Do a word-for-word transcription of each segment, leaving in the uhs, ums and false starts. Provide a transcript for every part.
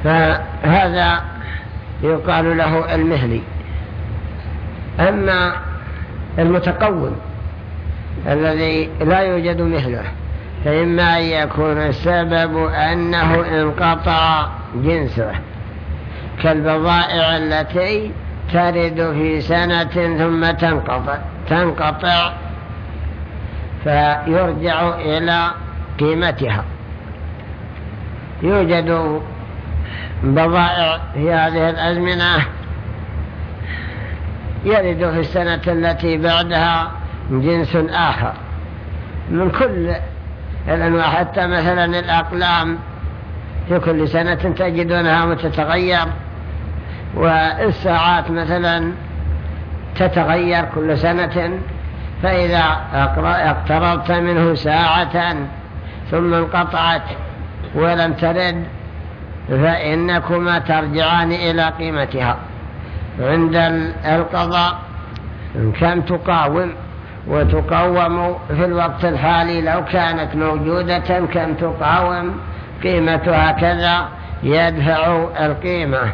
فهذا يقال له المهلي. أما المتقوم الذي لا يوجد مثله فإما أن يكون السبب أنه انقطع جنسه، كالبضائع التي ترد في سنة ثم تنقطع, تنقطع فيرجع إلى قيمتها. يوجد بضائع في هذه الأزمنة يرد في السنة التي بعدها جنس آخر من كل الأنواع، حتى مثلا الأقلام في كل سنة تجدونها متتغير، والساعات مثلا تتغير كل سنة، فإذا اقتربت منه ساعة ثم انقطعت ولم ترد فإنكما ترجعان إلى قيمتها. عند القضاء كم تقاوم وتقوم في الوقت الحالي، لو كانت موجودة كم تقاوم قيمتها كذا يدفع القيمة.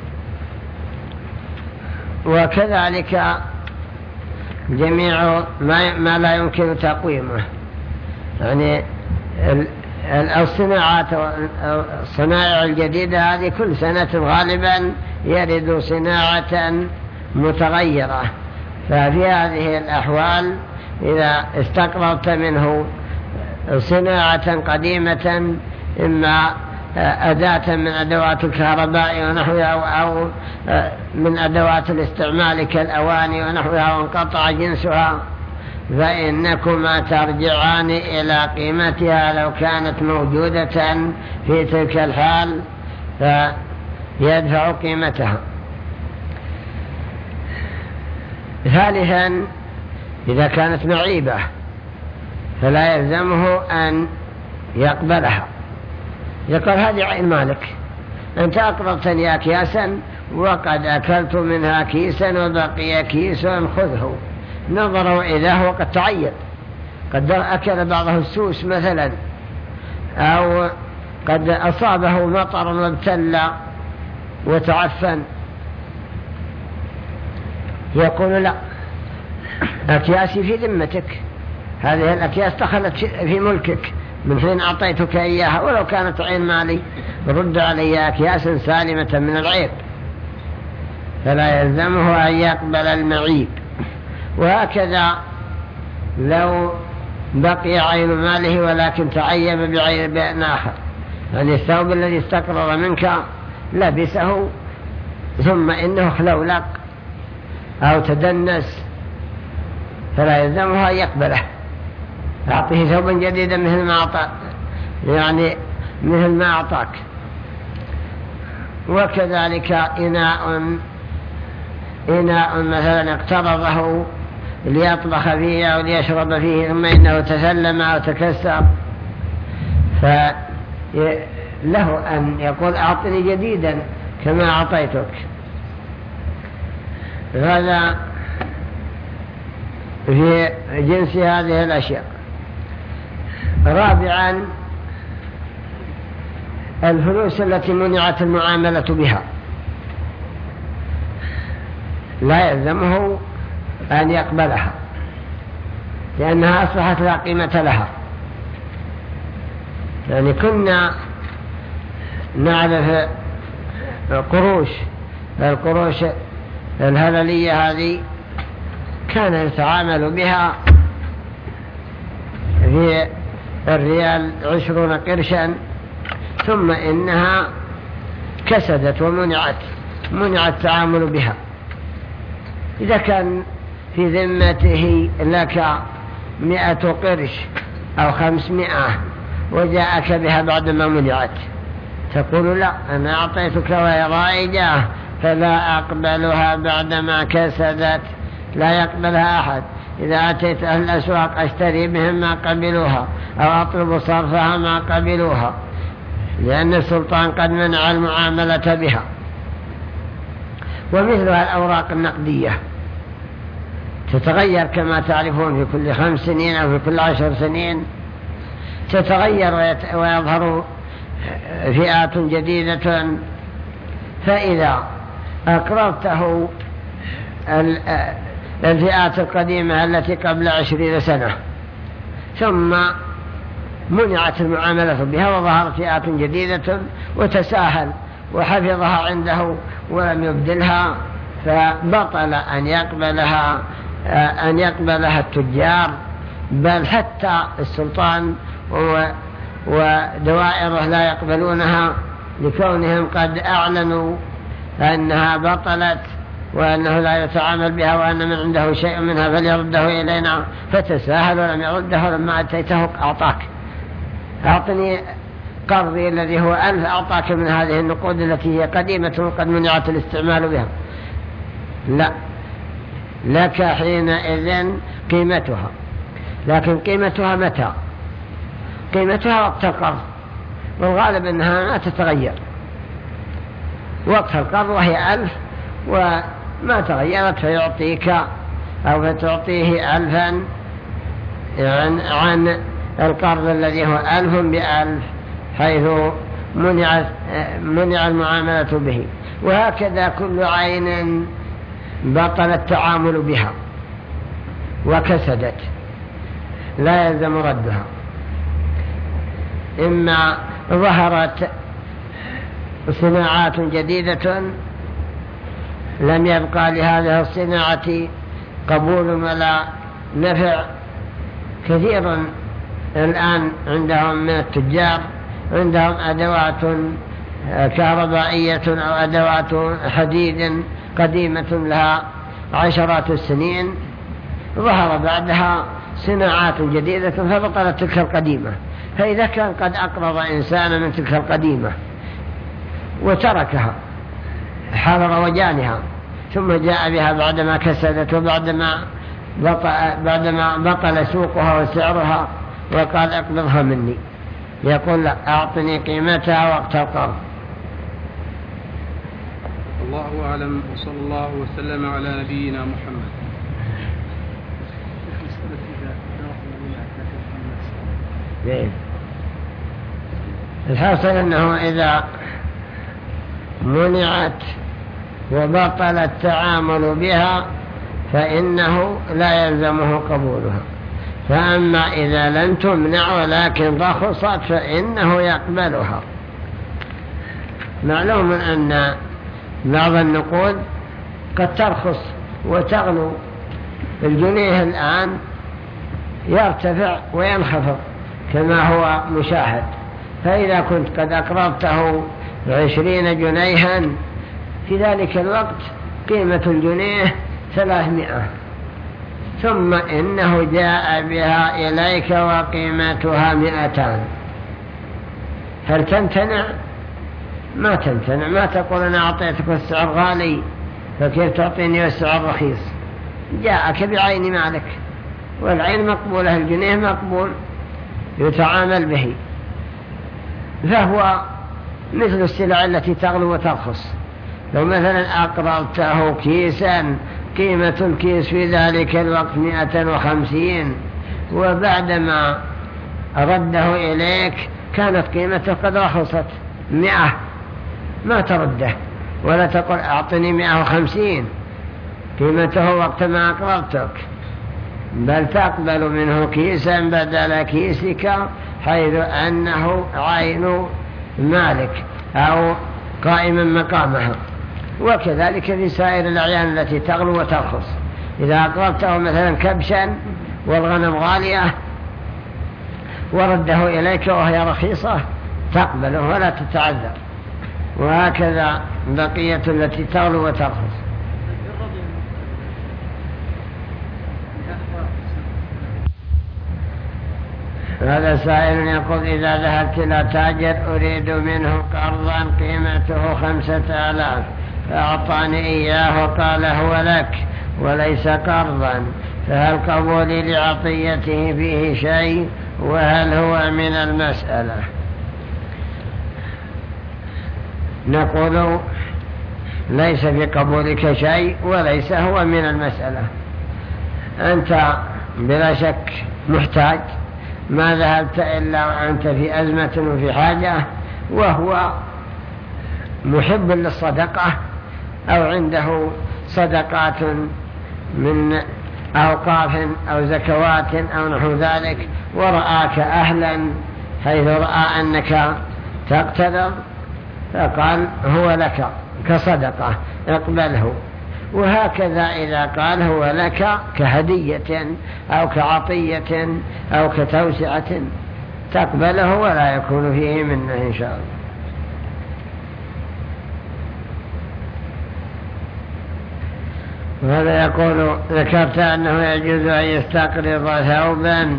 وكذلك جميع ما لا يمكن تقويمه، يعني الصناعات الصناعة الجديدة هذه كل سنة غالبا يرد صناعة متغيرة، ففي هذه الأحوال إذا استقررت منه صناعة قديمة إما أداة من أدوات الكهرباء ونحوها أو من أدوات الاستعمال كالأواني ونحوها وانقطع جنسها، فإنكما ترجعان إلى قيمتها لو كانت موجودة في تلك الحال فيدفع قيمتها. ثالثا إذا كانت معيبة فلا يلزمه أن يقبلها، يقول هذه عين مالك، أنت أقرضتني أكياسا وقد أكلت منها كيسا وبقي كيس خذه. نظروا إليه وقد تعيب، قد أكل بعضه السوس مثلا، أو قد أصابه مطر وابتلى وتعفن، يقول لا، أكياسي في ذمتك، هذه الأكياس دخلت في ملكك من حين أعطيتك إياها، ولو كانت عين مالي رد علي أكياسا سالمة من العيب، فلا يلزمه أن يقبل المعيب. وهكذا لو بقي عين ماله ولكن تعيب بعيب آخر، يعني الثوب الذي استقرر منك لبسه ثم إنه خلولق أو تدنس فلا يلزمه أن يقبله، أعطيه ثوبا جديدا مثل ما أعطى، يعني مثل ما أعطاك. وكذلك إناء إناء مثلا اقترضه ليطبخ فيه أو ليشرب فيه ثم إنه تسلم أو تكسر، فله أن يقول أعطني جديدا كما أعطيتك. هذا في جنس هذه الأشياء. رابعا الفلوس التي منعت المعاملة بها لا يلزمه أن يقبلها لأنها أصبحت لا قيمة لها. يعني كنا نعرف قروش القروش الهللية هذه كان يتعامل بها في الريال عشرون قرشا، ثم إنها كسدت ومنعت منع التعامل بها. إذا كان في ذمته لك مئة قرش أو خمسمائة وجاءك بها بعدما منعت، تقول لا، أنا أعطيتك وهي رائجة فلا أقبلها بعدما كسدت، لا يقبلها أحد. إذا أتيت أهل الأسواق أشتري بهم ما قبلوها أو أطلب صرفها ما قبلوها، لأن السلطان قد منع المعاملة بها. ومثلها الأوراق النقدية تتغير كما تعرفون في كل خمس سنين أو في كل عشر سنين، تتغير ويظهر فئات جديدة فإذا أقرضته الفئات القديمة التي قبل عشرين سنة ثم منعت المعاملة بها وظهرت فئات جديدة وتساهل وحفظها عنده ولم يبدلها، فبطل أن يقبلها أن يقبلها التجار، بل حتى السلطان ودوائره لا يقبلونها لكونهم قد أعلنوا أنها بطلت وأنه لا يتعامل بها وأن من عنده شيء منها فليرده إلينا، فتساهل ولم يرده. لما أتيته أعطاك، أعطني قرضي الذي هو ألف، أعطاك من هذه النقود التي هي قديمة وقد منعت الاستعمال بها. لا، لك حينئذ قيمتها، لكن قيمتها متى؟ قيمتها وقت القرض، والغالب أنها ما تتغير وقت القرض وهي ألف وما تغيرت، فيعطيك أو فتعطيه ألفا عن, عن القرض الذي هو ألف بألف، حيث منع, منع المعاملة به. وهكذا كل عين بطل التعامل بها وكسدت لا يلزم ردها. إما ظهرت صناعات جديدة لم يبقى لهذه الصناعة قبول ولا نفع، كثير الآن عندهم من التجار عندهم أدوات كهربائية أو أدوات حديد قديمة لها عشرات السنين، ظهر بعدها صناعات جديدة فبطلت تلك القديمة. فإذا كان قد أقرض إنسانا من تلك القديمة وتركها حرر وجانها ثم جاء بها بعدما كسدت وبعدما بطل, بعدما بطل سوقها وسعرها وقال اقبضها مني، يقول لا، أعطني قيمتها وقت القرض. الله أعلم، وصلى الله وسلم على نبينا محمد. الحاصل أنه إذا منعت وبطل التعامل بها فإنه لا يلزمه قبولها. فأما إذا لم تمنع ولكن رخصت فإنه يقبلها. معلوم أن بعض النقود قد ترخص وتغلو، الجنيه الآن يرتفع وينخفض كما هو مشاهد، فإذا كنت قد أقرضته عشرين جنيها في ذلك الوقت قيمة الجنيه ثلاثمائة، ثم إنه جاء بها إليك وقيمتها مئتان، هل تمتنع؟ ما تمتنع، ما تقول أنا أعطيتك السعر غالي فكيف تعطيني السعر رخيص. جاءك بعين مالك، والعين مقبولة، الجنيه مقبول يتعامل به، فهو مثل السلع التي تغلو وترخص. لو مثلا أقرضته كيسا قيمة الكيس في ذلك الوقت مئة وخمسين وبعدما رده إليك كانت قيمته قد رخصت مئة، ما ترده ولا تقول أعطني مئة وخمسين قيمته وقت ما أقرضتك، بل تقبل منه كيسا بدل كيسك حيث أنه عين مالك أو قائما مقامها. وكذلك في سائر الأعيان التي تغلو وترخص، إذا أقرضته مثلا كبشا والغنم غالية ورده إليك وهي رخيصة تقبله ولا تتعذر، وهكذا بقية التي تغلو وترخص. هذا سائل يقول إذا ذهبت إلى تاجر أريد منه قرضا قيمته خمسة آلاف فأعطاني إياه وقال هو لك وليس قرضا، فهل قبولي لعطيته فيه شيء وهل هو من المسألة؟ نقول ليس في قبولك شيء وليس هو من المسألة. أنت بلا شك محتاج، ما ذهبت إلا وأنت في أزمة وفي حاجة، وهو محب للصدقة أو عنده صدقات من أوقاف أو زكوات أو نحو ذلك، ورآك أهلا حيث رأى أنك تقتدر فقال هو لك كصدقة اقبله. وهكذا إذا قال هو لك كهدية أو كعطية أو كتوسعة تقبله ولا يكون فيه منه إن شاء الله. وهذا يقول ذكرت أنه يجوز أن يستقرض ثوبا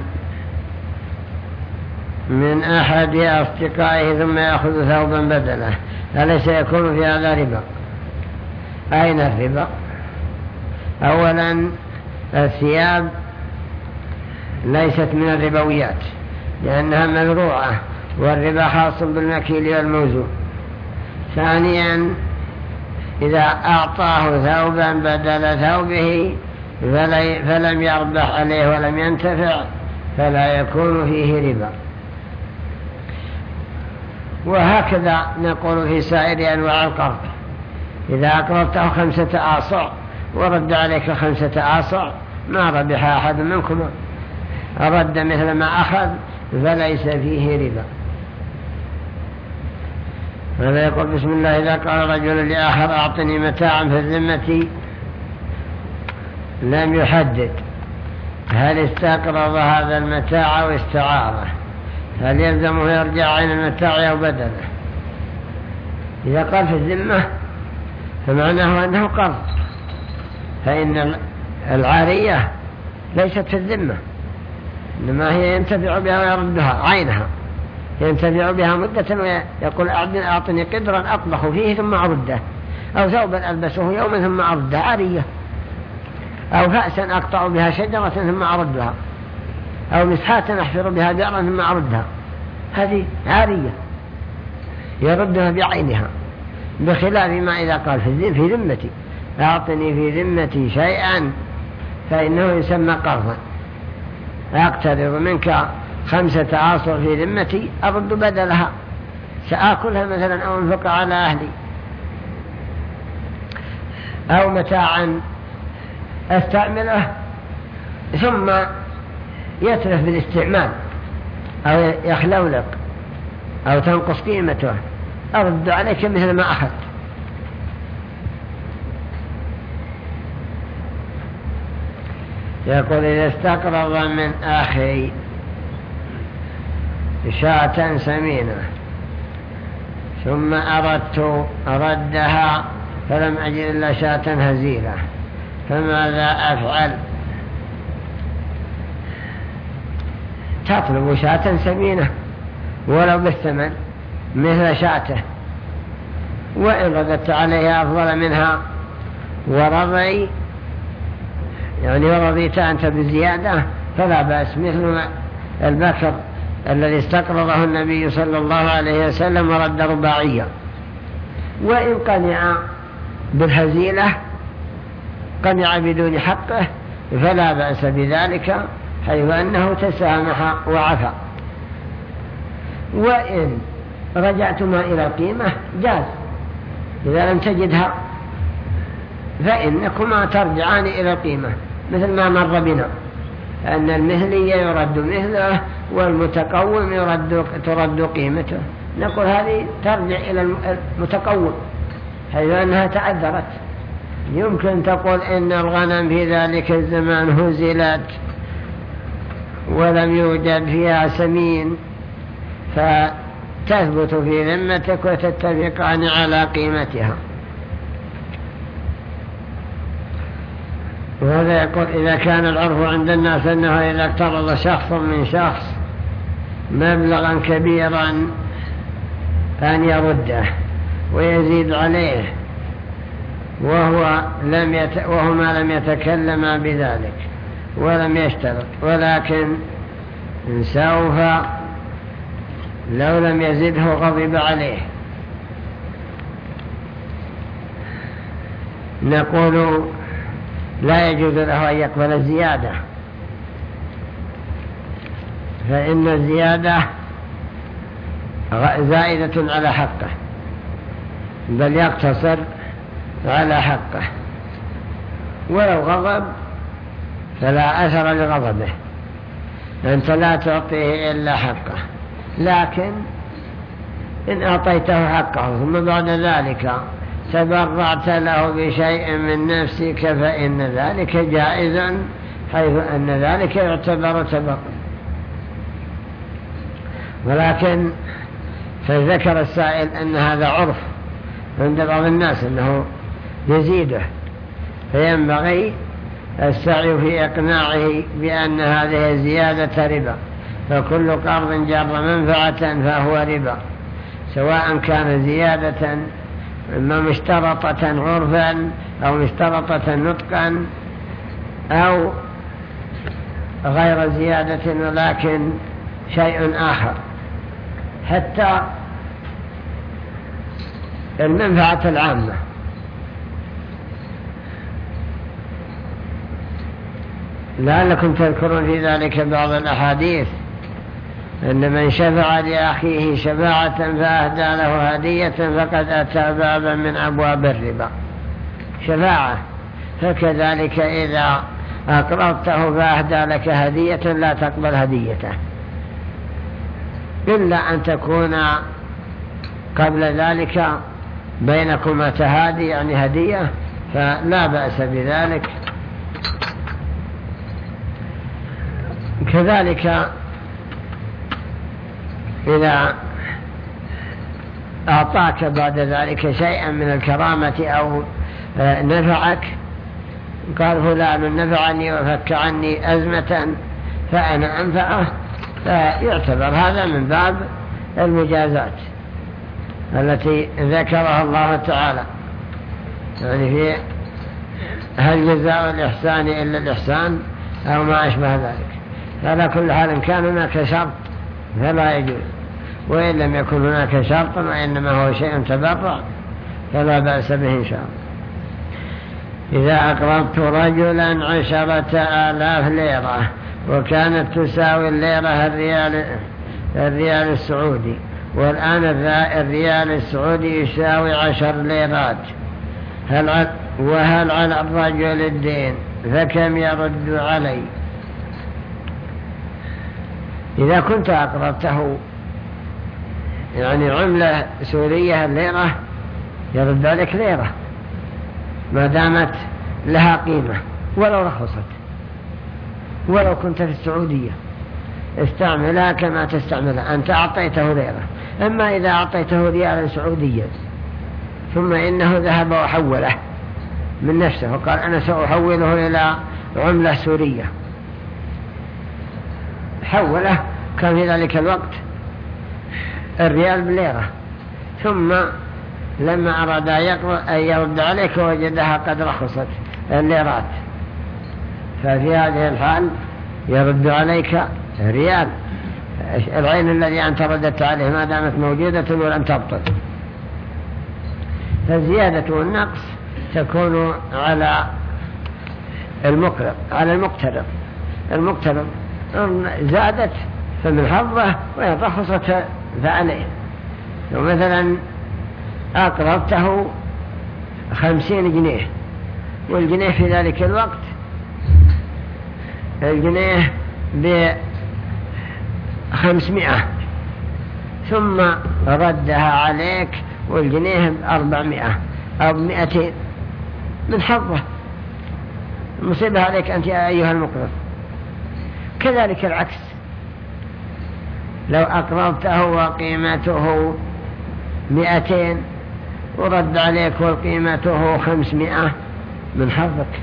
من أحد أصدقائه ثم يأخذ ثوبا بدله، أليس يكون في هذا ربا؟ أين الربا؟ أولا الثياب ليست من الربويات لأنها مذروعة، والربا خاص بالمكيل والموزون. ثانيا إذا أعطاه ثوبا بدل ثوبه فلم يربح عليه ولم ينتفع فلا يكون فيه ربا. وهكذا نقول في سائر أنواع القرض، إذا أقرضته خمسة آصع ورد عليك خمسة آصع ما ربح أحد منكم، رد مثل ما أخذ فليس فيه ربا. هذا يقول بسم الله إذا قال رجل لآخر أعطني متاعا في الذمة لم يحدد هل استقرض هذا المتاع أو استعاره، هل يلزمه يرجع عين المتاع أو بدله؟ إذا قال في الذمة فمعناه أنه قرض، فإن العارية ليست في الذمة، إنما هي ينتفع بها ويردها عينها، ينتفع بها مدة ويقول أعطني قدرا أطبخ فيه ثم أرده، أو ثوبا ألبسه يوما ثم أرده، عارية. أو فأسا أقطع بها شجرة ثم أردها، أو مسحاة أحفر بها بئرا ثم أردها، هذه عارية يردها بعينها، بخلاف ما إذا قال في ذمتي أعطني في ذمتي شيئا فإنه يسمى قرضا. أقترض منك خمسة آصع في ذمتي أرد بدلها، سآكلها مثلا أو أنفق على أهلي. أو متاعا أستعمله ثم يتلف بالاستعمال أو يخلولق أو تنقص قيمته، أرد عليك مثل ما أخذت. يقول إذا استقرض من أخي شاة سمينة ثم أردت أردها فلم أجد إلا شاة هزيلة فماذا أفعل؟ تطلب شاة سمينة ولو بالثمن مثل شاته، وإن ردت عليها أفضل منها ورضي يعني ورضيت أنت بزيادة فلا بأس، مثل البكر الذي استقرضه النبي صلى الله عليه وسلم ورد رباعية. وإن قنع بالهزيلة قنع بدون حقه فلا بأس بذلك، حيث أنه تسامح وعفى. وإن رجعتما إلى القيمة جاز، إذا لم تجدها فإنكما ترجعان إلى القيمة، مثل ما مر بنا أن المثلي يرد مثله والمتقوم يرد ترد قيمته، نقول هذه ترجع إلى المتقوم حيث أنها تعذرت. يمكن تقول إن الغنم في ذلك الزمان هزلت ولم يوجد فيها سمين فتثبت في ذمتك وتتفقان على قيمتها. وهذا يقول إذا كان العرف عند الناس أنه إذا اقترض شخص من شخص مبلغا كبيرا أن يرده ويزيد عليه وهو لم يت... وهما لم يتكلما بذلك ولم يشترط، ولكن سوف لو لم يزده غضب عليه. نقول لا يجوز له أن يقبل الزيادة، فإن الزيادة زائدة على حقه، بل يقتصر على حقه، ولو غضب فلا أثر لغضبه، أنت لا تعطيه إلا حقه. لكن إن أعطيته حقه ثم بعد ذلك تبرعت له بشيء من نفسك فإن ذلك جائز، حيث أن ذلك يعتبر تبرع. ولكن فذكر السائل أن هذا عرف عند بعض الناس أنه يزيده، فينبغي السعي في إقناعه بأن هذه زيادة ربا، فكل قرض جر منفعة فهو ربا، سواء كان زيادة إما مشترطة عرفا أو مشترطة نطقا أو غير زيادة ولكن شيء آخر. حتى المنفعة العامة لعلكم تذكرون في ذلك بعض الأحاديث أن من شفع لأخيه شفاعة فأهدى له هدية فقد أتى بابا من أبواب الربا شفاعة. فكذلك إذا أقرضته فأهدى لك هدية لا تقبل هديته إلا أن تكون قبل ذلك بينكما تهادي يعني هدية، فلا بأس بذلك. كذلك إذا أعطاك بعد ذلك شيئا من الكرامة أو نفعك، قال فلان نفعني وفك عني أزمة فأنا أنفعه، فيعتبر هذا من باب المجازات التي ذكرها الله تعالى، يعني في هل جزاء الإحسان إلا الإحسان أو ما أشبه ذلك. على كل حال إن كان هناك شرط فلا يجوز، وإن لم يكن هناك شرط وإنما هو شيء تبرع فلا بأس به إن شاء الله. إذا أقرضت رجلا عشرة آلاف ليرة وكانت تساوي الليرة الريال, الريال السعودي، والآن الريال السعودي يساوي عشر ليرات، هل وهل على الرجل الدين فكم يرد علي؟ إذا كنت أقرضته يعني عملة سورية الليرة يرد عليك ليرة ما دامت لها قيمة ولو رخصت، ولو كنت في السعودية استعملها كما تستعملها، أنت أعطيته ليرة. أما إذا أعطيته ريالا سعوديا ثم إنه ذهب وحوله من نفسه وقال أنا سأحوله إلى عملة سورية، حوله كان في ذلك الوقت الريال بالليرة، ثم لما أراد أن يرد عليك وجدها قد رخصت الليرات، ففي هذه الحال يرد عليك ريال العين الذي أنت ردت عليه ما دامت موجودة ولم تبطل. فالزيادة والنقص تكون على المقرض على المقترض. المقترض زادت فمن حظه وإن رخصت فعليه. لو مثلا أقرضته خمسين جنيه والجنيه في ذلك الوقت الجنيه بخمسمائة ثم ردها عليك والجنيه بأربعمائة أو بمائتين، من حظه المصيبة عليك أنت أيها المقرض. كذلك العكس، لو أقرضته وقيمته مئتين ورد عليك وقيمته خمسمائة، من حظك.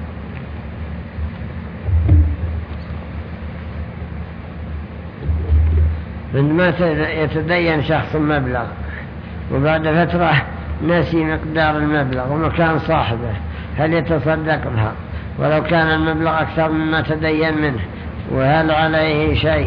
عندما يتدين شخص مبلغ وبعد فترة نسي مقدار المبلغ ومكان صاحبه، هل يتصدق بها ولو كان المبلغ أكثر مما تدين منه؟ وهل عليه شيء؟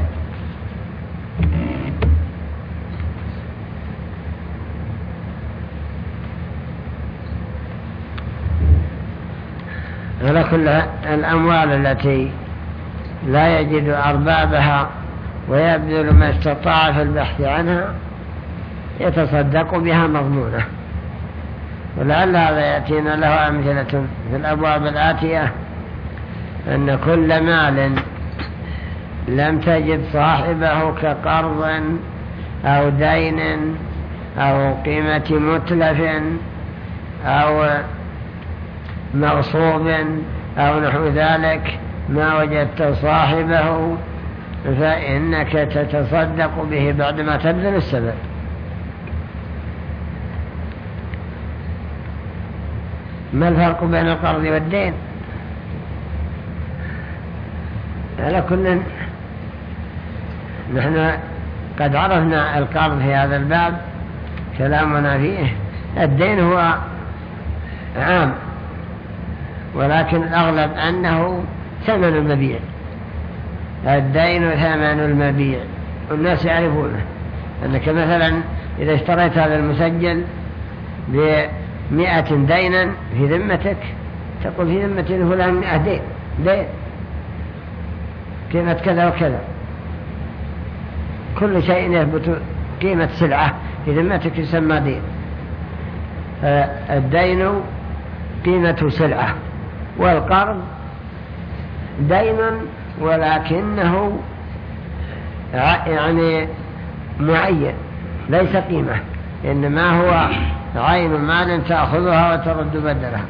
على كل الأموال التي لا يجد أربابها ويبذل ما استطاع في البحث عنها يتصدق بها مضمونة، ولعل هذا يأتينا له أمثلة في الأبواب الآتية، أن كل مال لم تجد صاحبه كقرض أو دين أو قيمة متلف أو مغصوب أو نحو ذلك، ما وجدت صاحبه فإنك تتصدق به بعدما تبذل السبب. ما الفرق بين القرض والدين؟ على كل نحن قد عرفنا القرض في هذا الباب كلامنا فيه. الدين هو عام، ولكن الأغلب أنه ثمن المبيع. الدين ثمن المبيع، والناس يعرفونه. أنك مثلا إذا اشتريت هذا المسجل بمئة دينا في ذمتك، تقول في ذمة فلان مئة دين دين قيمة كذا وكذا. كل شيء يثبت قيمة سلعة في ذمتك يسمى دين. الدين قيمة سلعة، والقرض دين ولكنه يعني معين، ليس قيمة، إنما هو عين مال تأخذها وترد بدلها.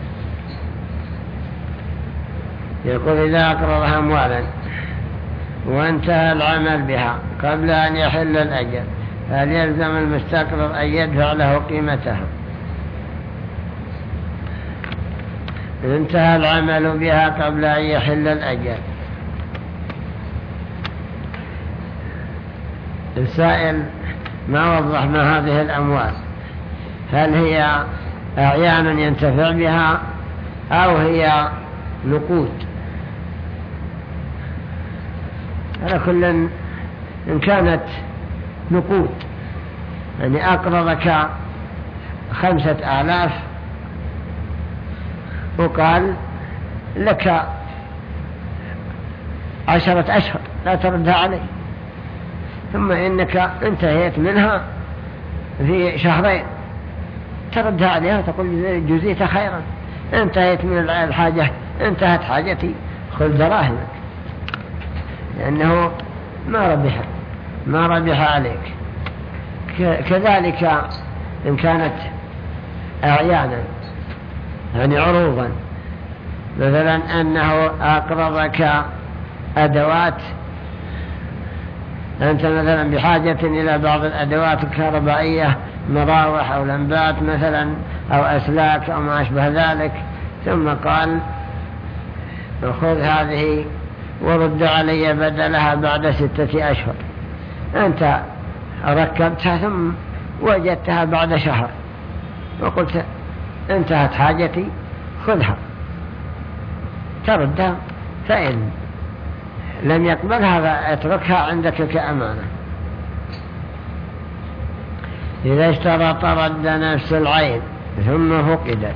يقول إذا أقرضها أموالا وانتهى العمل بها قبل أن يحل الأجل، هل يلزم المستقرض أن يدفع له قيمتها؟ انتهى العمل بها قبل أن يحل الأجل. السائل ما وضح ما هذه الأموال، هل هي أعيان ينتفع بها أو هي نقود؟ على كل إن كانت نقود، يعني أقرضك خمسة آلاف وقال لك عشرة أشهر لا تردها علي، ثم إنك انتهيت منها في شهرين، تردها عليها وتقول جزيت خيرا. انتهيت من الحاجة، انتهت حاجتي، خذ دراهمك، لأنه ما ربح ما ربح عليك. كذلك إن كانت أعيانا يعني عروضا، مثلا أنه أقرضك أدوات، أنت مثلا بحاجة إلى بعض الأدوات الكهربائية، مراوح أو لمبات مثلا أو أسلاك أو ما أشبه ذلك، ثم قال خذ هذه ورد علي بدلها بعد ستة أشهر. أنت ركبتها ثم وجدتها بعد شهر وقلت انتهت حاجتي، خذها تردها. فإن لم يقبلها اتركها عندك كأمانة. إذا اشترط رد نفس العين ثم فقدت،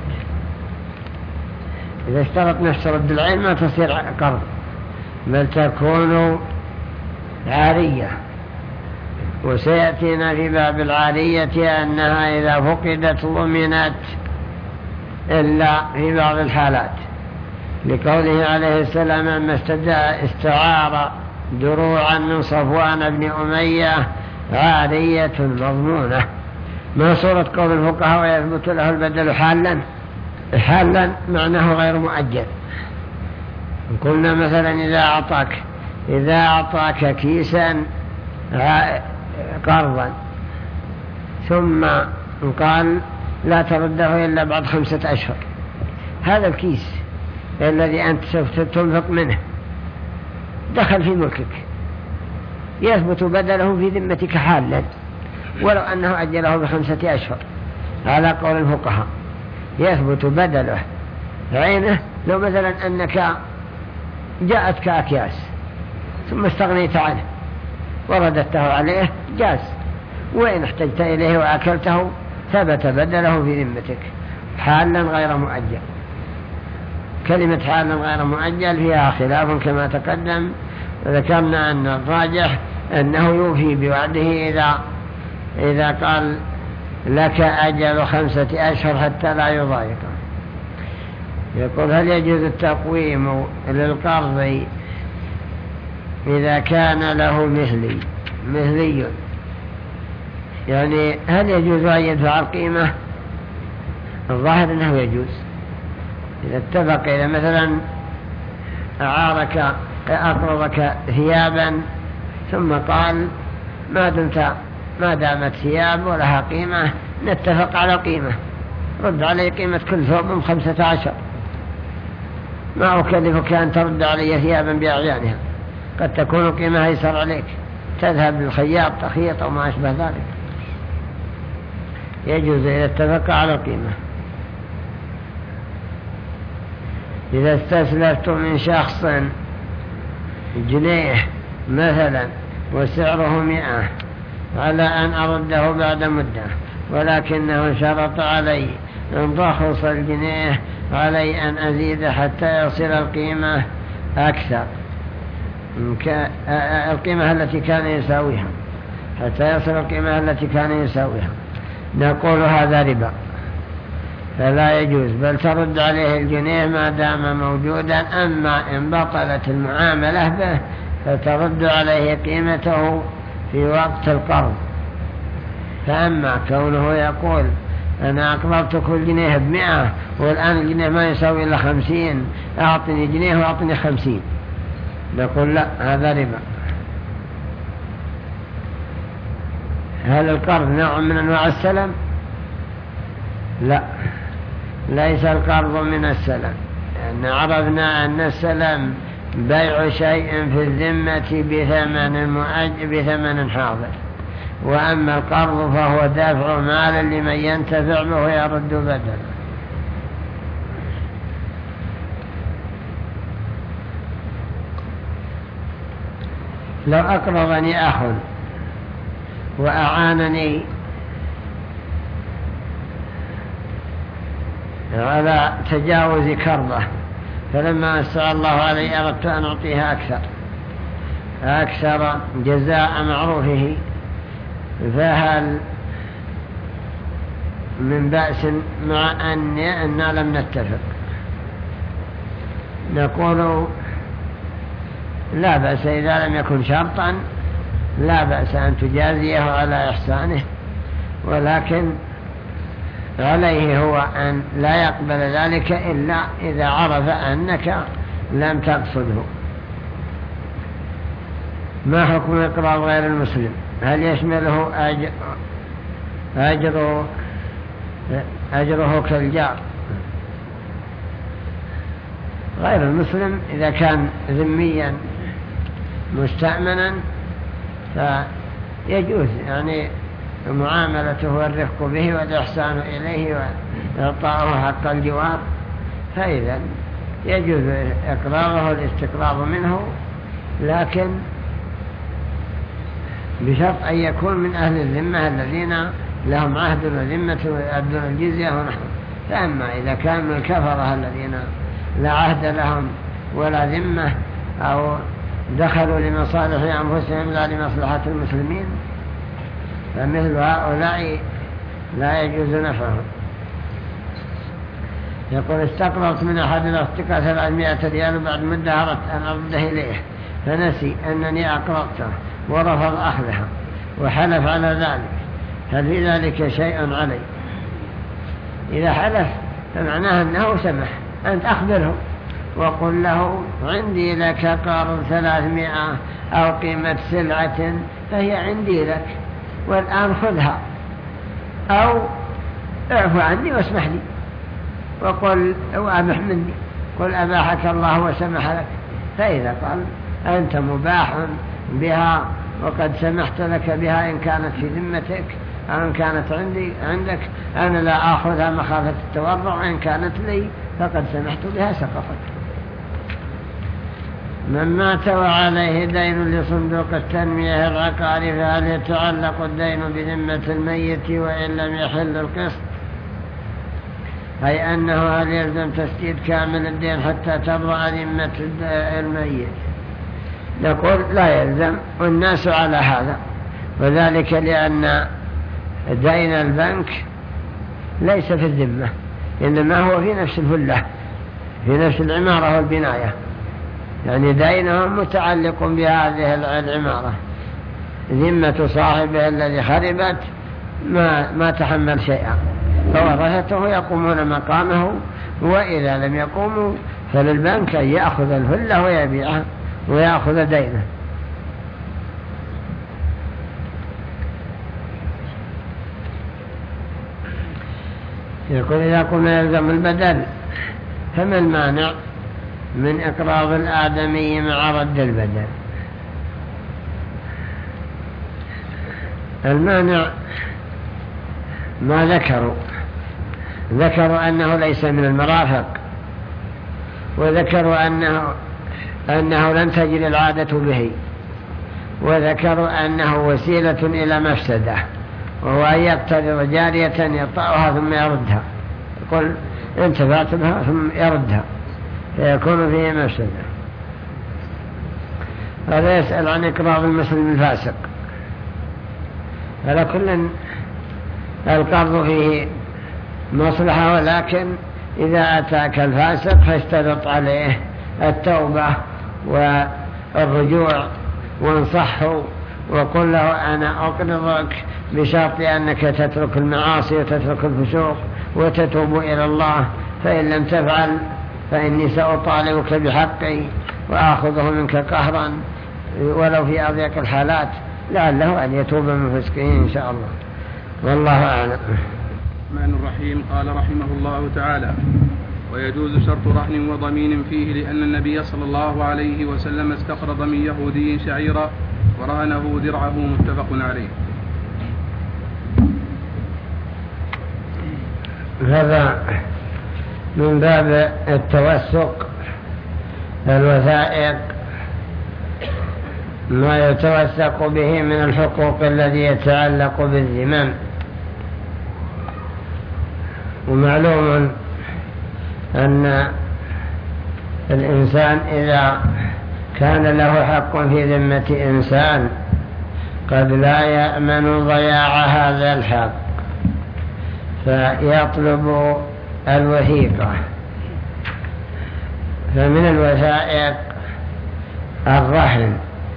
إذا اشترط نفس رد العين ما تصير قرض، بل تكون عارية. وسيأتينا في باب العارية أنها إذا فقدت ضمنت إلا في بعض الحالات، لقوله عليه السلام أما استعار دروعا من صفوان بن أمية عارية مضمونة. ما صورة قول الفقهاء ويثبت له البدل حالا؟ حالا معناه غير مؤجل. قلنا مثلا إذا أعطاك إذا أعطاك كيسا قرضا ثم قال لا ترده إلا بعد خمسة أشهر، هذا الكيس الذي أنت سوف تنفق منه دخل في ملكك، يثبت بدله في ذمتك حالا ولو أنه أجله بخمسة أشهر على قول الفقهاء. يثبت بدله عينه. لو مثلا أنك جاءتك أكياس ثم استغنيت عنه ورددته عليه جاز، وإن احتجت إليه وأكلته ثبت بدله في ذمتك حالا غير مؤجل. كلمة حالا غير مؤجل فيها خلاف كما تقدم، وذكرنا أن الراجح أنه يوفي بوعده إذا إذا قال لك أجل خمسة أشهر حتى لا يضايق. يقول هل يجوز التقويم للقرض إذا كان له مثلي مثلي يعني هل يجوز أن يدفع القيمة؟ الظاهر أنه يجوز إذا اتفق. إذا مثلا أعارك أقرضك ثيابا ثم قال ما دمت ما دامت ثياب ولها قيمة نتفق على قيمة، رد علي قيمة كل ثوب خمسة عشر، ما أكلفك أن ترد علي ثيابا بأعيانها، قد تكون قيمة أيسر عليك، تذهب للخياط تخيط أو ما أشبه ذلك. يجوز إذا اتفق على القيمة. إذا استسلفت من شخص جنيه مثلا وسعره مئة على أن أرده بعد مدة، ولكنه شرط علي أن تخلص الجنيه علي أن أزيد حتى يصل القيمة أكثر القيمة التي كان يساويها، حتى يصل القيمة التي كان يساويها، نقول هذا ربا فلا يجوز، بل ترد عليه الجنيه ما دام موجودا. أما إن بطلت المعاملة به فترد عليه قيمته في وقت القرض. فأما كونه يقول أنا أقرضتك الجنيه بمئة والآن الجنيه ما يساوي إلا خمسين، أعطني جنيه وأعطني خمسين، نقول لا، هذا ربا. هل القرض نوع من أنواع السلم؟ لا، ليس القرض من السلم، لأن عرفنا أن السلم بيع شيء في الذمة بثمن مؤجل بثمن حاضر، وأما القرض فهو دافع مال لمن ينتفع به ويرد بدلا. لو أقرضني أخ وأعانني على تجاوز كربه، فلما أسأل الله علي أردت أن أعطيها أكثر أكثر جزاء معروفه، فهل من بأس مع أني أننا لم نتفق؟ نقول لا بأس إذا لم يكن شرطا، لا بأس أن تجازيه على إحسانه، ولكن عليه هو أن لا يقبل ذلك إلا إذا عرف أنك لم تقصده. ما حكم إقراض غير المسلم؟ هل يشمله أجر أجره, أجره كالجار؟ غير المسلم إذا كان ذميا مستأمنا فيجوز يعني معاملته والرفق به والإحسان إليه وإعطاؤه حق الجوار، فإذا يجوز إقراره الاستقراض منه، لكن بشرط أن يكون من أهل الذمة الذين لهم عهد وذمة ويؤدون الجزية ونحن. فأما إذا كان من الكفرة الذين لا عهد لهم ولا ذمة أو دخلوا لمصالح أنفسهم لا لمصلحة المسلمين، فمثل هؤلاء لا يجوز نفعهم. يقول استقرضت من أحد الأصدقاء ثلاثمائة ريال وبعد مدة أردت أن أرده إليه فنسي أنني أقرضته ورفض أخذها وحلف على ذلك، هل في ذلك شيء علي؟ إذا حلف فمعناه أنه سمح، أنت أخبره وقل له عندي لك قرض ثلاثمائة أو قيمة سلعة فهي عندي لك والآن خذها، أو اعفو عني واسمح لي، وقل وأبح مني، قل أباحك الله وسمح لك. فإذا قال أنت مباح بها وقد سمحت لك بها إن كانت في ذمتك أو إن كانت عندي عندك، أنا لا أخذها مخافة التورع، وإن كانت لي فقد سمحت بها سقطت. من مات وعليه دين لصندوق التنمية العقاري فهل يتعلق الدين بذمة الميت وإن لم يحل القسط؟ أي أنه هل يلزم تسديد كامل الدين حتى تبرأ ذمة الميت؟ نقول لا يلزم، والناس على هذا، وذلك لأن دين البنك ليس في الذمة، إنما هو في نفس الفلة، في نفس العمارة والبناية، يعني دينهم متعلق بهذه العمارة، ذمة صاحبه الذي خربت ما, ما تحمل شيئا، فورثته يقومون مقامه، وإذا لم يقوموا فللبنك أن يأخذ الفلة ويبيعها ويأخذ دينه. يقول إذا قلنا يلزم البدل فما المانع من إقراض الآدمي مع رد البدل؟ المانع ما ذكروا، ذكروا أنه ليس من المرافق، وذكروا أنه, أنه لن تجري العادة به، وذكروا أنه وسيلة إلى مفسدة، وهو أن يقترض جارية يطأها ثم يردها، يقول انتفعت بها ثم يردها، فيكون فيه مفسدة. هذا يسأل عن إقراض المسلم الفاسق. على كل القرض فيه مصلحة، ولكن إذا أتاك الفاسق فاشترط عليه التوبة والرجوع وانصحه وقل له أنا أقرضك بشرط أنك تترك المعاصي وتترك الفسوق وتتوب إلى الله، فإن لم تفعل فإني سأطالبك بحقي وآخذه منك قهرا ولو في أضيق الحالات، لعله أن يتوب من فسقه إن شاء الله، والله أعلم. الرحمن الرحيم. قال رحمه الله تعالى: ويجوز شرط رهن وضمين فيه، لأن النبي صلى الله عليه وسلم استقرض من يهودي شعيرا ورهنه درعه، متفق عليه. هذا من باب التوثق، الوثائق ما يتوثق به من الحقوق الذي يتعلق بالذمم. ومعلوم أن الإنسان إذا كان له حق في ذمة إنسان قد لا يأمن ضياع هذا الحق، فيطلب الوثيقة. فمن الوثائق الرهن،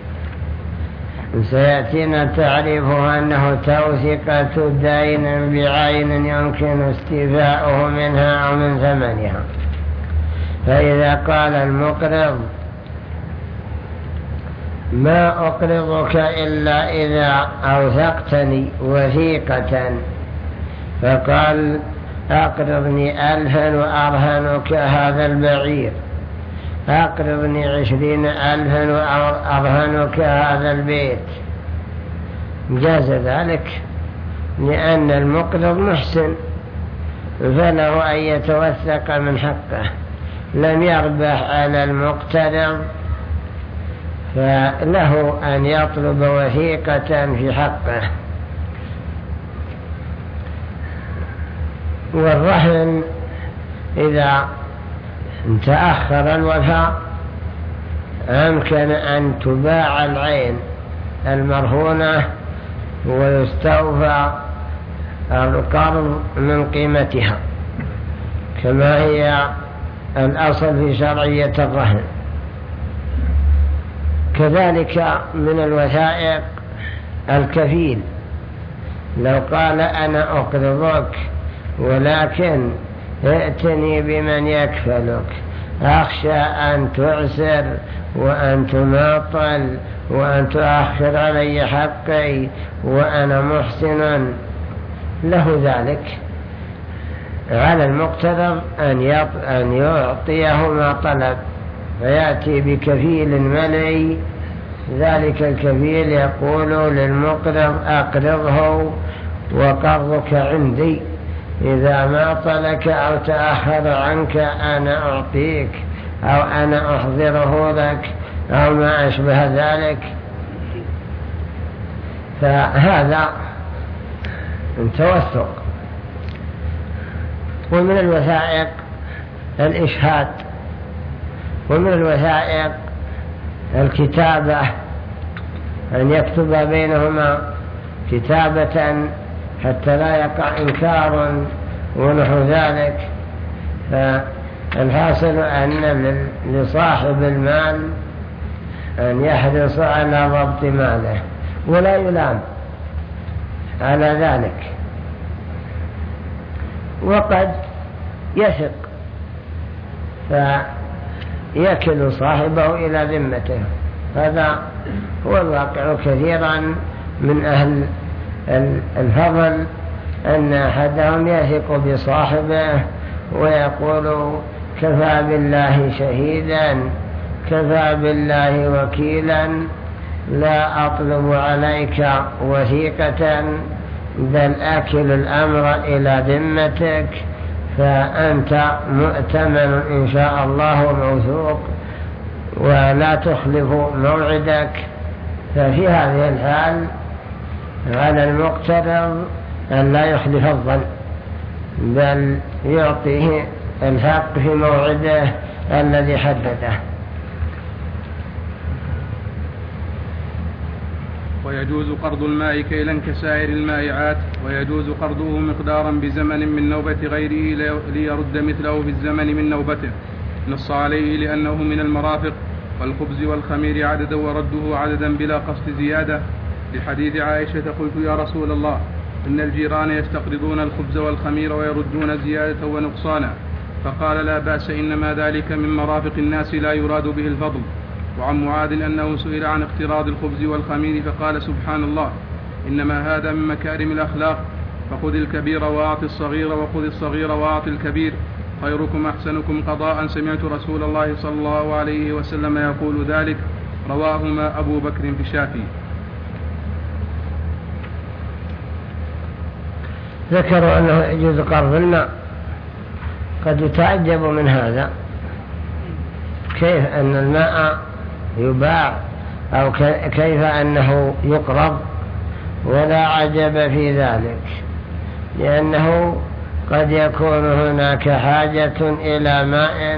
سيأتينا تعريفه أنه توثيقة دين بعين يمكن استيفاؤه منها أو من ثمنها. فإذا قال المقرض ما أقرضك إلا إذا أوثقتني وثيقة، فقال أقرضني ألفا وأرهنك هذا البعير، أقرضني عشرين ألفا وأرهنك هذا البيت، جاز ذلك لأن المقرض محسن، فله أن يتوثق من حقه، لم يربح على المقترض، فله أن يطلب وثيقة في حقه. والرهن إذا تأخر الوفاء أمكن أن تباع العين المرهونة ويستوفى القرض من قيمتها، كما هي الأصل في شرعية الرهن. كذلك من الوثائق الكفيل، لو قال أنا أقرضك ولكن ائتني بمن يكفلك، أخشى أن تعسر وأن تماطل وأن تؤخر علي حقي وأنا محسن، له ذلك. على المقتدر أن يعطيه ما طلب، فيأتي بكفيل ملعي، ذلك الكفيل يقول للمقرض أقرضه وقرضك عندي، إذا ما طلك أو تأخر عنك أنا أعطيك أو أنا أحضره لك أو ما أشبه ذلك. فهذا توثق. ومن الوثائق الإشهاد، ومن الوثائق الكتابة، أن يكتب بينهما كتابة حتى لا يقع إنكار ونحو ذلك. فالحاصل أن لصاحب المال أن يحرص على ضبط ماله ولا يلام على ذلك، وقد يثق فيكل صاحبه إلى ذمته. هذا هو الواقع كثيرا من أهل الفضل، أن أحدهم يثق بصاحبه ويقول كفى بالله شهيدا كفى بالله وكيلا لا أطلب عليك وثيقة بل أكل الأمر إلى ذمتك فأنت مؤتمن إن شاء الله موثوق ولا تخلف موعدك. ففي هذه الحال على المقترض أن لا يخلف الظن بل يعطيه الحق في موعده الذي حدده. ويجوز قرض الماء كيلا كسائر المائعات، ويجوز قرضه مقدارا بزمن من نوبة غيره ليرد مثله في الزمن من نوبته. نص عليه لأنه من المرافق، والخبز والخمير عددا ورده عددا بلا قصد زيادة، لحديث عائشة قلت يا رسول الله إن الجيران يستقرضون الخبز والخمير ويردون زيادة ونقصانا، فقال لا بأس إنما ذلك من مرافق الناس لا يراد به الفضل. وعن معاذ أنه سئل عن اقتراض الخبز والخمير فقال سبحان الله إنما هذا من مكارم الأخلاق، فخذ الكبير وأعط الصغير وخذ الصغير وأعط الكبير، خيركم أحسنكم قضاء. سمعت رسول الله صلى الله عليه وسلم يقول ذلك. رواهما أبو بكر في الشافعي. ذكروا أنه يجوز قرض الماء. قد يتعجب من هذا، كيف أن الماء يباع أو كيف أنه يقرض، ولا عجب في ذلك، لأنه قد يكون هناك حاجة إلى ماء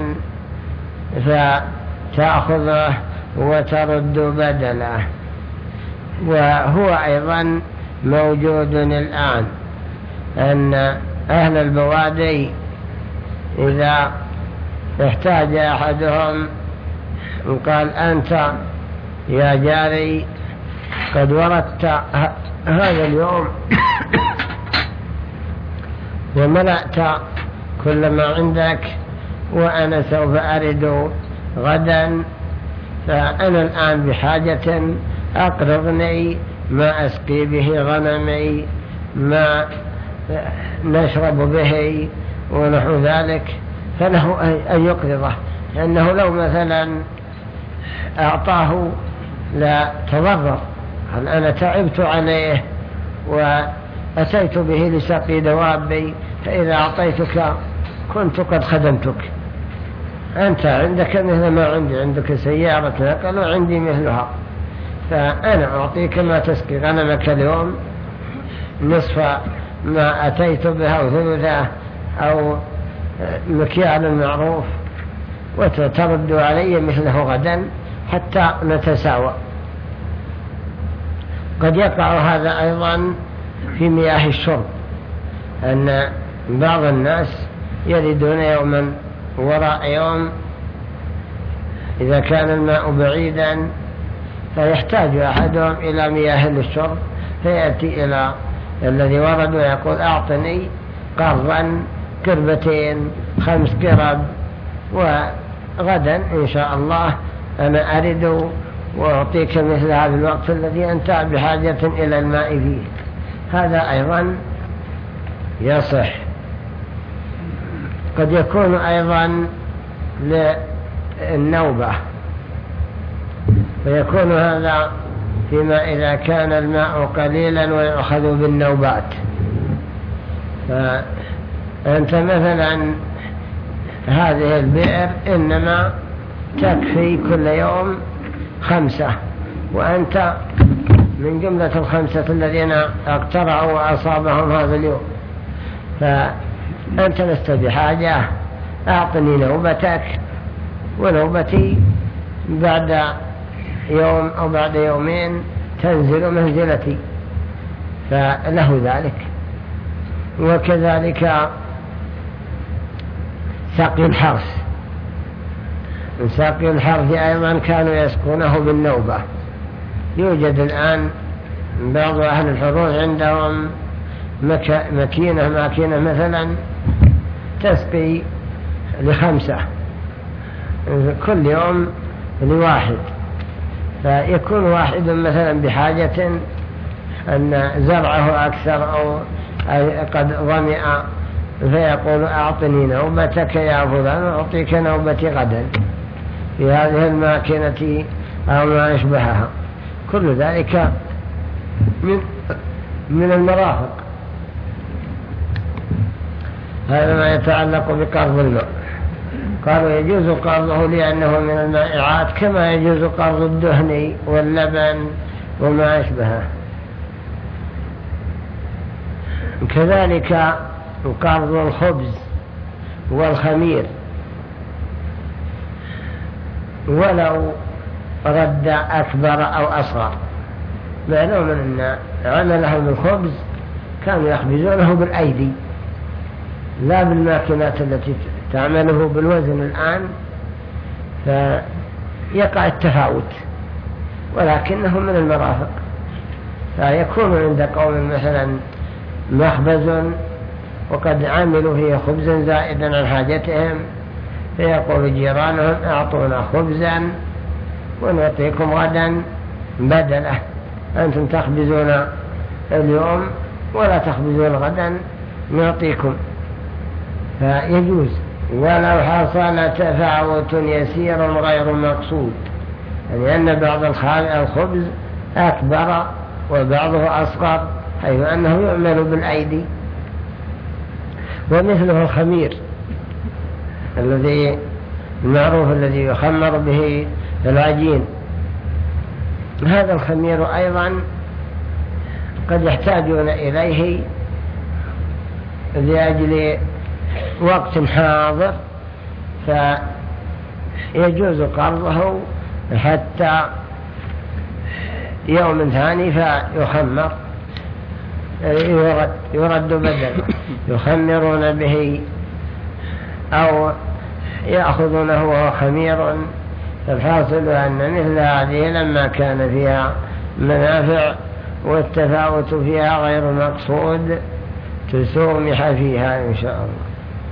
فتأخذه وترد بدله. وهو أيضا موجود الآن أن أهل البوادي إذا احتاج أحدهم وقال أنت يا جاري قد وردت هذا اليوم وملأت كل ما عندك وأنا سوف أرد غدا، فأنا الآن بحاجة أقرضني ما أسقي به غنمي، ما نشرب به ونحو ذلك، فله أن يقرضه، لأنه لو مثلا أعطاه لا تضرر. هل أنا تعبت عليه وأتيت به لسقي دوابي، فإذا أعطيتك كنت قد خدمتك. أنت عندك مثل ما عندي، عندك سيارة نقل وعندي مثلها، فأنا أعطيك ما تسقي غنمك اليوم نصف ما أتيت به أو ثلثه أو مكيال المعروف، وترد علي مثله غدا حتى نتساوى. قد يقع هذا أيضا في مياه الشرب، أن بعض الناس يردون يوما وراء يوم إذا كان الماء بعيدا، فيحتاج أحدهم إلى مياه للشرب، فيأتي إلى الذي ورد ويقول أعطني قرضا قربتين خمس قرب، وغدا إن شاء الله أنا أرد وأعطيك مثل هذا الوقت الذي أنت بحاجة إلى الماء فيه. هذا أيضا يصح. قد يكون أيضا للنوبة، ويكون هذا فيما إذا كان الماء قليلا ويأخذ بالنوبات. فأنت مثلا هذه البئر إنما تكفي كل يوم خمسة، وأنت من جملة الخمسة الذين اقترعوا وأصابهم هذا اليوم، فأنت لست بحاجة، أعطني نوبتك ونوبتي بعد يوم أو بعد يومين تنزل منزلتي، فله ذلك. وكذلك سقي الحرث. سقي الحرث أيضا كانوا يسقونه بالنوبة. يوجد الآن بعض أهل الحروث عندهم مكينة ماكينة مثلا تسقي لخمسة كل يوم لواحد، فيكون واحد مثلا بحاجة أن زرعه أكثر أو قد ظمئ فيقول أعطني نوبتك يا فلان أعطيك نوبتي غدا في هذه الماكينة أو ما يشبهها. كل ذلك من من المرافق. هذا ما يتعلق بقرض الماء. قالوا يجوز قرضه لأنه من المائعات كما يجوز قرض الدهن واللبن وما يشبهه. كذلك قرض الخبز والخمير ولو رد أكبر أو أصغر. معلوم أن عملهم الخبز كانوا يخبزونه بالأيدي لا بالماكينات التي تعمله بالوزن الآن، فيقع التفاوت، ولكنه من المرافق. فيكون عند قوم مثلا مخبز وقد عملوا فيه خبزا زائدا عن حاجتهم، فيقول جيرانهم أعطونا خبزا ونعطيكم غدا بدله، أنتم تخبزون اليوم ولا تخبزون غدا نعطيكم. فيجوز ولو حصل تفاوت يسير غير مقصود، يعني أن بعض الخبز أكبر وبعضه أصغر حيث أنه يعمل بالأيدي. ومثله الخمير الذي المعروف الذي يخمر به العجين، هذا الخمير أيضا قد يحتاجون إليه لأجل وقت حاضر، فيجوز قرضه حتى يوم ثاني فيخمر يرد, يرد بدل يخمرون به أو يأخذونه وهو خمير. فالحاصل أن مثل هذه لما كان فيها منافع والتفاوت فيها غير مقصود تسومح فيها إن شاء الله.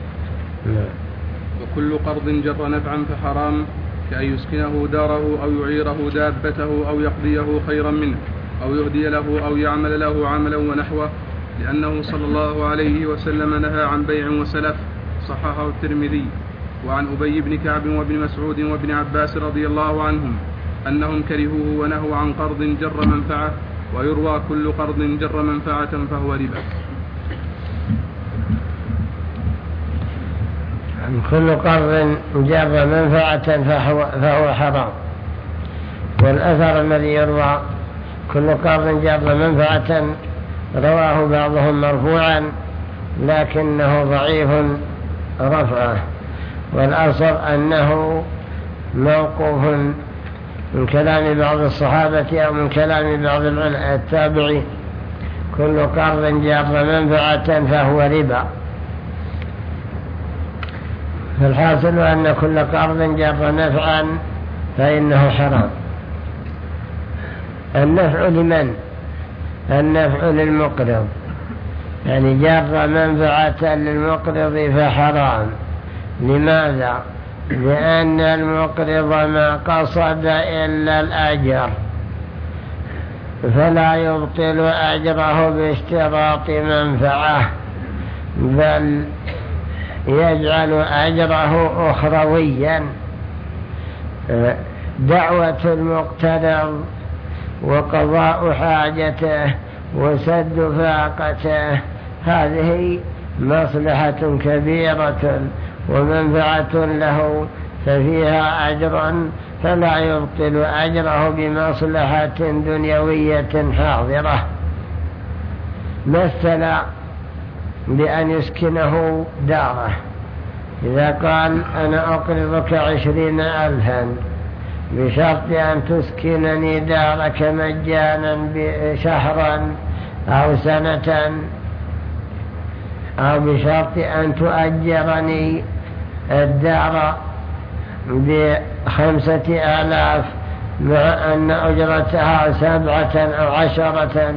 وكل قرض جر نفعا فحرام، كأن يسكنه داره أو يعيره دابته أو يقضيه خيرا منه أو يهدي له أو يعمل له عملا ونحوه، لأنه صلى الله عليه وسلم نهى عن بيع وسلف. صححه الترمذي. وعن أبي بن كعب وابن مسعود وابن عباس رضي الله عنهم أنهم كرهوه ونهوا عن قرض جر منفعة، ويروى كل قرض جر منفعة فهو ربا. كل قرض جر منفعة فهو, فهو حرام. والأثر الذي يروى كل قرض جر منفعة رواه بعضهم مرفوعا لكنه ضعيف رفعه، والأصل أنه موقوف من كلام بعض الصحابة أو من كلام بعض التابعين. كل قرض جر منفعة فهو ربا. فالحاصل أن كل قرض جر نفعا فإنه حرام. النفع لمن؟ النفع للمقرض، يعني جر منفعة للمقرض فحرام. لماذا؟ لأن المقرض ما قصد إلا الأجر، فلا يبطل أجره باشتراط منفعة، بل يجعل أجره أخرويا. دعوة المقترض وقضاء حاجته وسد فاقته هذه مصلحة كبيرة ومنفعة له، ففيها أجر فلا يبطل أجره بمصلحة دنيوية حاضرة. مثل بأن يسكنه داره، إذا قال أنا أقرضك عشرين ألفا بشرط أن تسكنني دارك مجانا بشهرا أو سنة، أو بشرط أن تؤجرني الدار بخمسة آلاف مع أن أجرتها سبعة أو عشرة،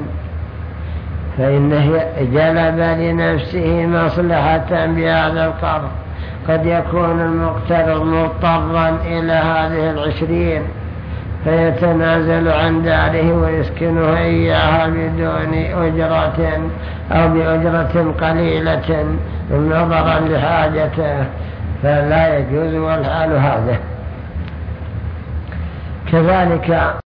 فإنه جلب لنفسه مصلحة بهذا القرض. قد يكون المقترض مضطرا إلى هذه العشرين فيتنازل عن داره ويسكنه إياها بدون أجرة أو بأجرة قليلة نظرا لحاجته، فلا يجوز والحال هذا. كذلك